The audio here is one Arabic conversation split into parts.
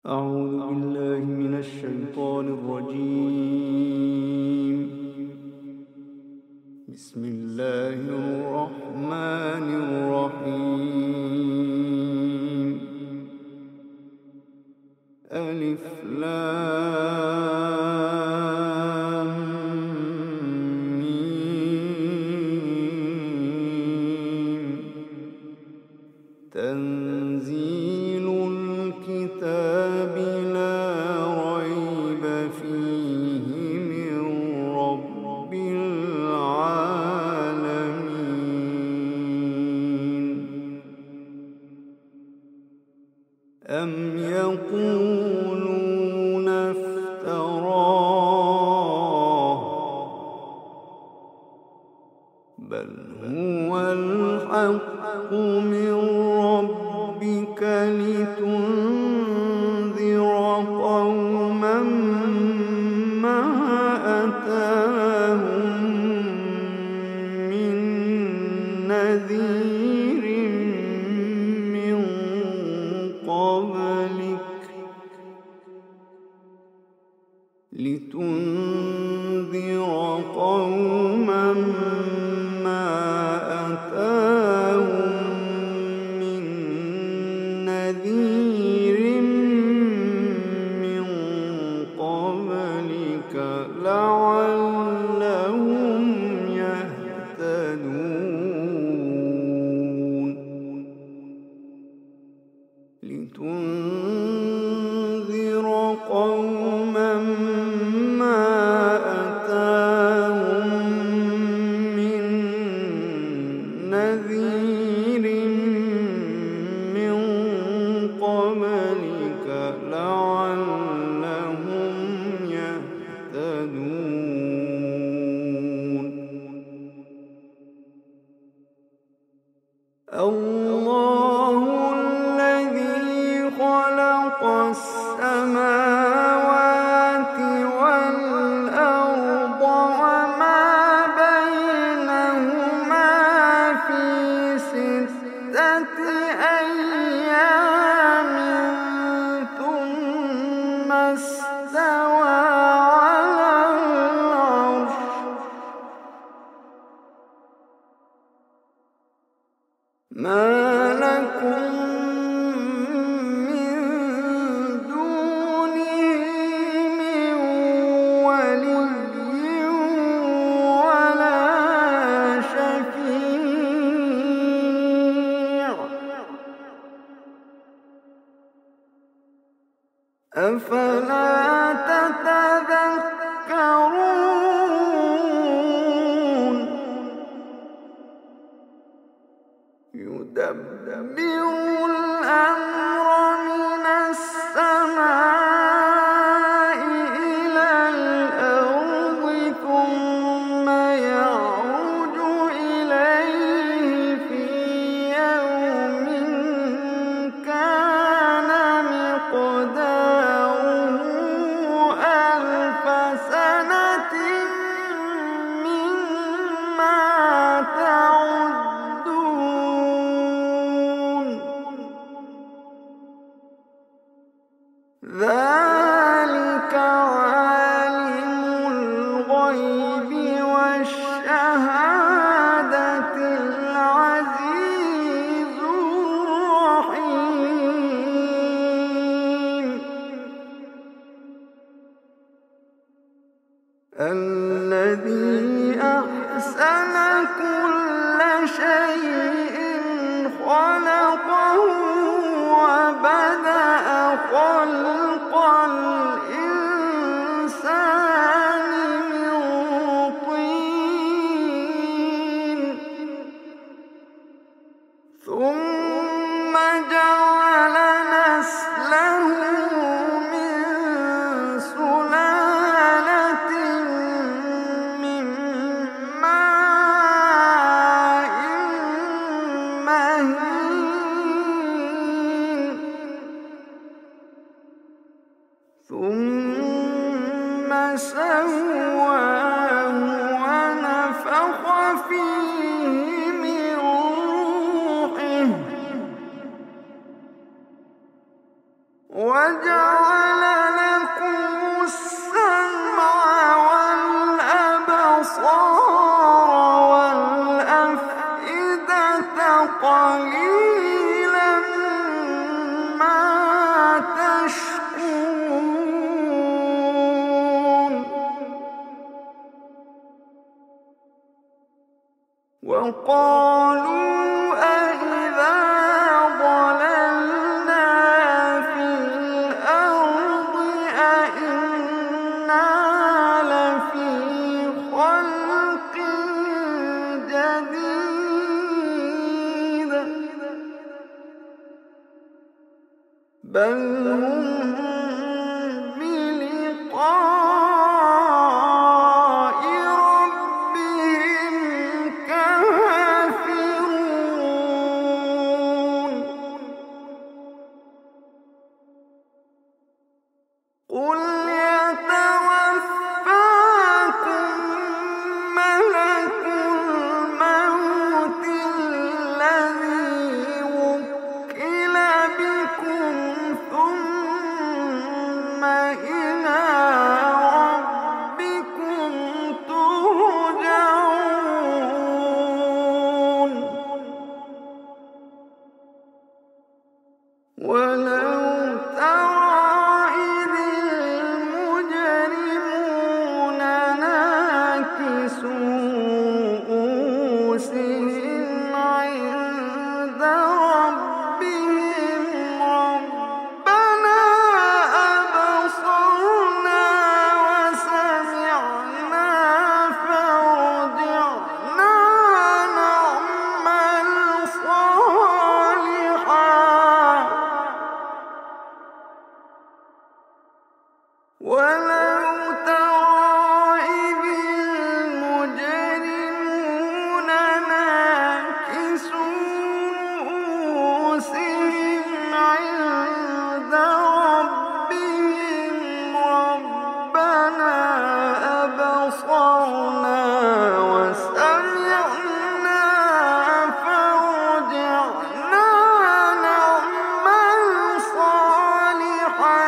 أعوذ بالله من الشيطان الرجيم. بسم الله الرحمن الرحيم. ألف لام ميم. تنزيل الكتاب لا ريب فيه من رب العالمين. أم يقولون افتراه بل هو الحق من ربك لتنذر قوما ما أتاهم من نذير من قبلك لعلهم يهتدون. لتنذر قوما ما أتاهم من نذير من قبلك لعلهم يهتدون. الله الذي خلق السماوات والأرض وما بينهما في 6 أيام ثم استوى على العرش. ما لكم من دونه من ولي ولا شفيع أفلا تتذكرون. يدبر الأمر من السماء إلى الأرض ثم يعرج إليه في يوم كان مقداره 1000 سنة مما تعدون. ذلك عالم الغيب والشهادة العزيز الرحيم. الذي أحسن كل شيء خلقه وبدأ خلق الإنسان من طين ثم جعل نسله من سلالة من ماء مهين ثم سواه ونفخ فيه من روحه وجعل وجعل لكم السمع والأبصار والأفئدة قليلا ما تشكرون وقالوا أإذا ضللنا في الأرض أإنا لفي خلق جديد بل هم بلقاء ربهم كافرون قل يتوفاكم ملك الموت الذي وكل بكم ثم إلى ربكم ترجعون ولو ترى إذ المجرمون ناكسوا رؤوسهم عند ربهم ربنا أبصرنا وسمعنا فارجعنا نعمل صالحا ولو ترى إذ المجرمون ناكسوا رؤوسهم عند ربهم ربنا أبصرنا وسمعنا فارجعنا نعمل صالحا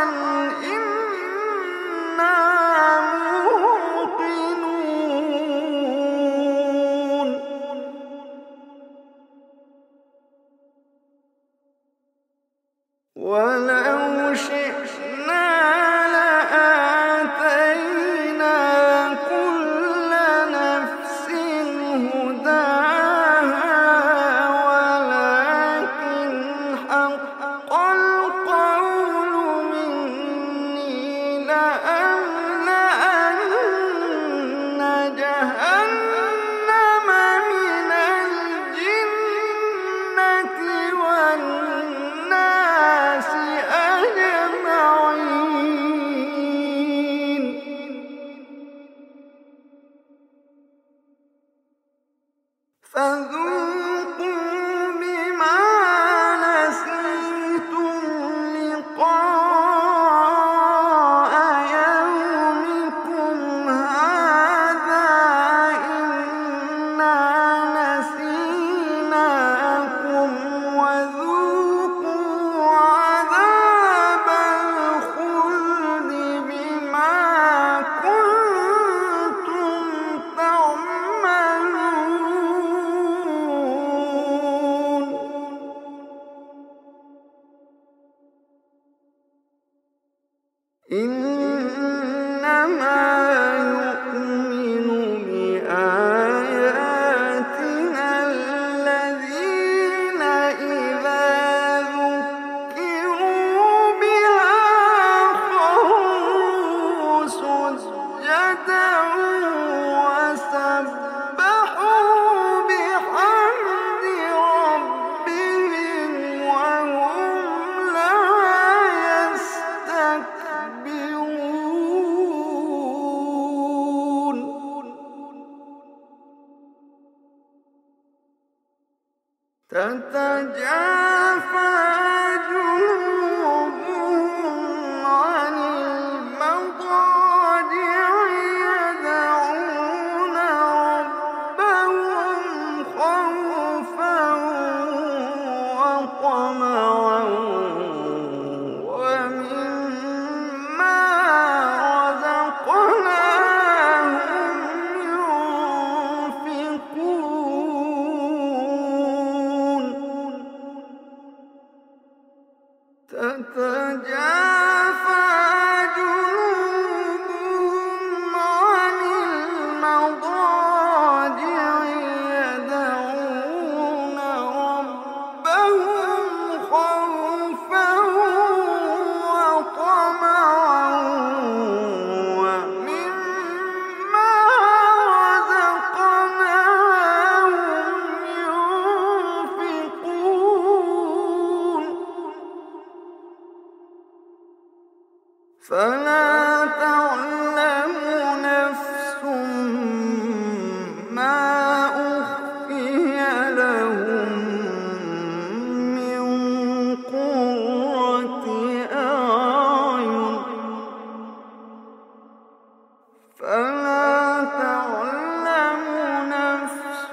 إنا موقنون ولو شئنا لآتينا كل نفس هداها ولكن حق القول مني لأملأن جهنم من الجنة والناس أجمعين فذوقوا بما نسيتم لقاء يومكم هذا إنا نسيناكم وذوقوا عذاب الخلد بما كنتم تعملون إنما يؤمن بآياتنا الذين إذا ذكروا بها خروا سجدا وسبحوا بحمد ربهم وهم لا يستكبرون فلا تعلم نفس ما أخفي لهم من قرة أعين فلا تعلم نفس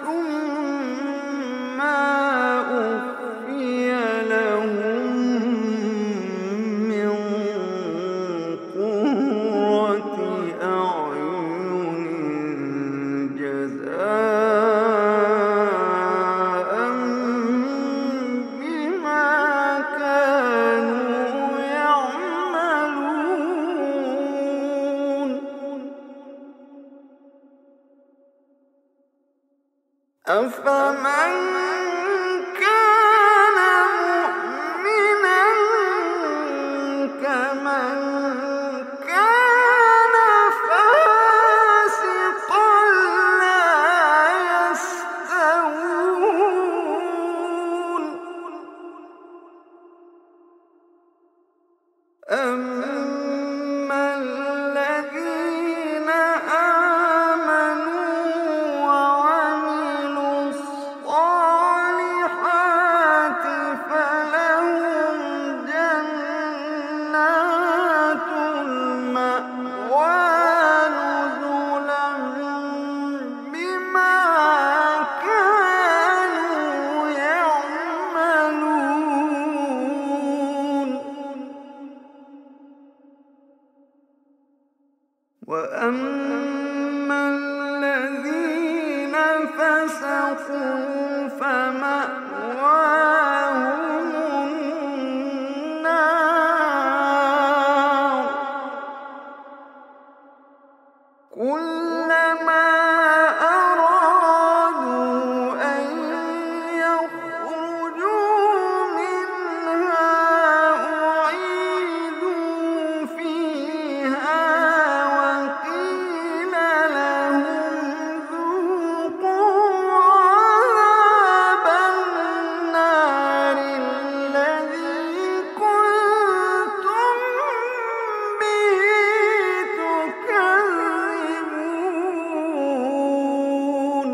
ما أخفي لهم من قرة أعين جزاء بما كانوا يعملون أفمن كان مؤمنا كمن كان فاسقا لا يستوون أما الذين آمنوا وعملوا الصالحات فلهم جنات المأوى نزلا بما كانوا يعملون وأما الذين فسقوا فمأواهم النار كلما أرادوا أن يخرجوا منها أعيدوا فيها وقيل لهم ذوقوا عذاب النار الذي كنتم به تكذبون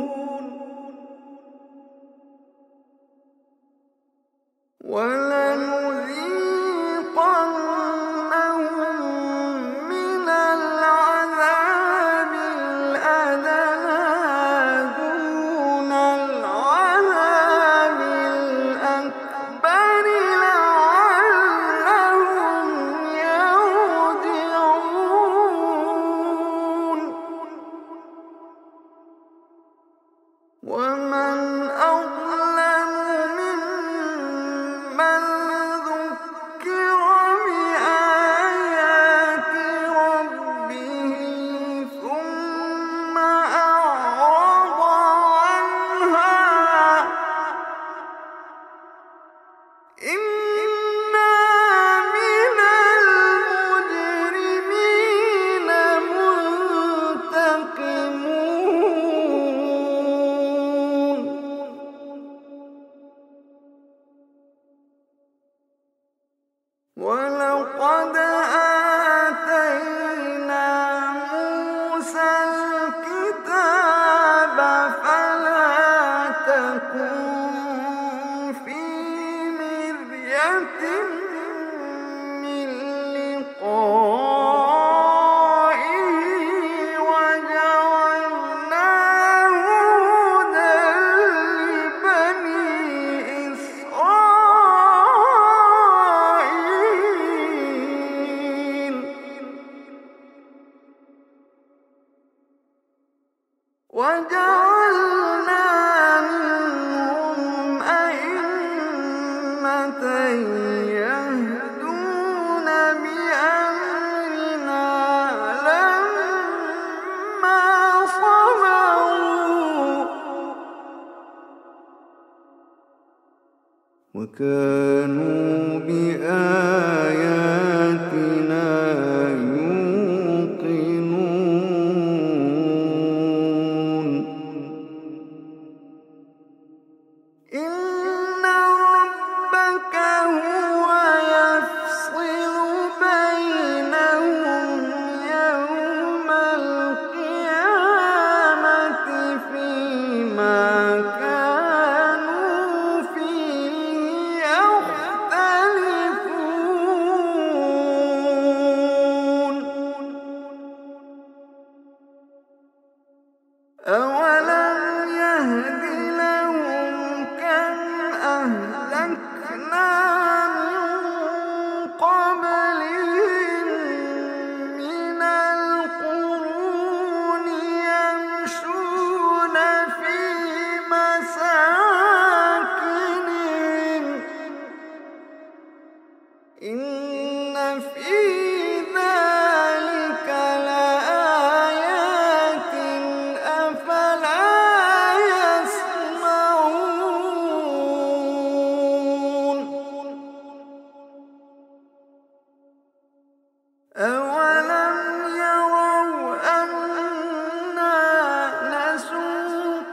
ولنذيقنهم من العذاب الأدنى دون العذاب الأكبر لعلهم يرجعون ومن أظلم ممن ذكر بآيات ربه ثم أعرض عنها إنا من المجرمين منتقمون ولقد آتينا موسى الكتاب فلا تكن في مرية من لقائه وجعلناه هدى لبني إسرائيل وجعلنا منهم أئمة يهدون بأمرنا لما صبروا وكانوا بآياتنا يوقنون إن ربك هو يفصل بينهم أولم يهد لهم كم أهلكنا من قبلهم من القرون يمشون في مساكنهم إن في ذلك لآيات أفلا يسمعون أولم يروا أنا نسوق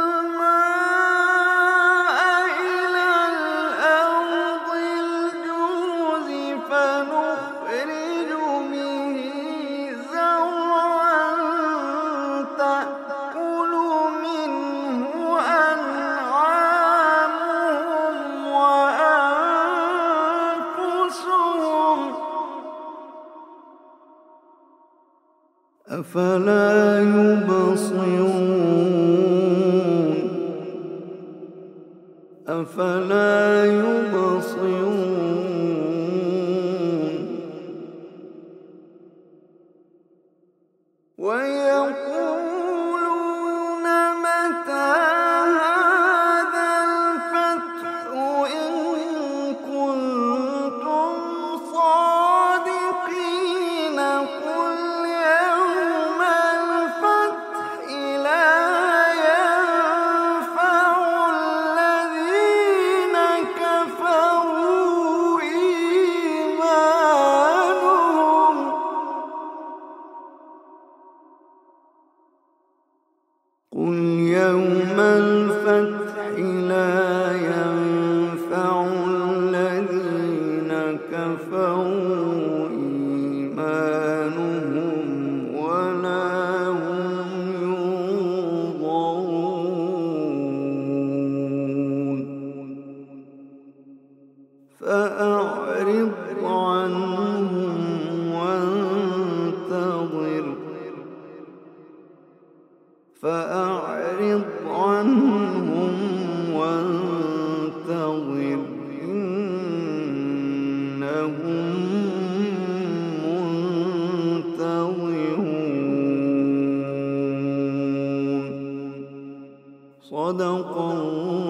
الماء إلى الأرض الجرز فنخرج به زرعا تأكل منه أنعامهم وأنفسهم أفلا يبصرون أفلا يبصرون ويقولون متى هذا الفتح إن كنتم صادقين قل يوم الفتح لا ينفع الذين كفروا إيمانهم قل يوم الفتح لا ينفع الذين كفروا إيمانهم ولا هم ينظرون فأعرض عنهم وانتظر فأعرض عنهم وانتظر إنهم منتظرون صدق الله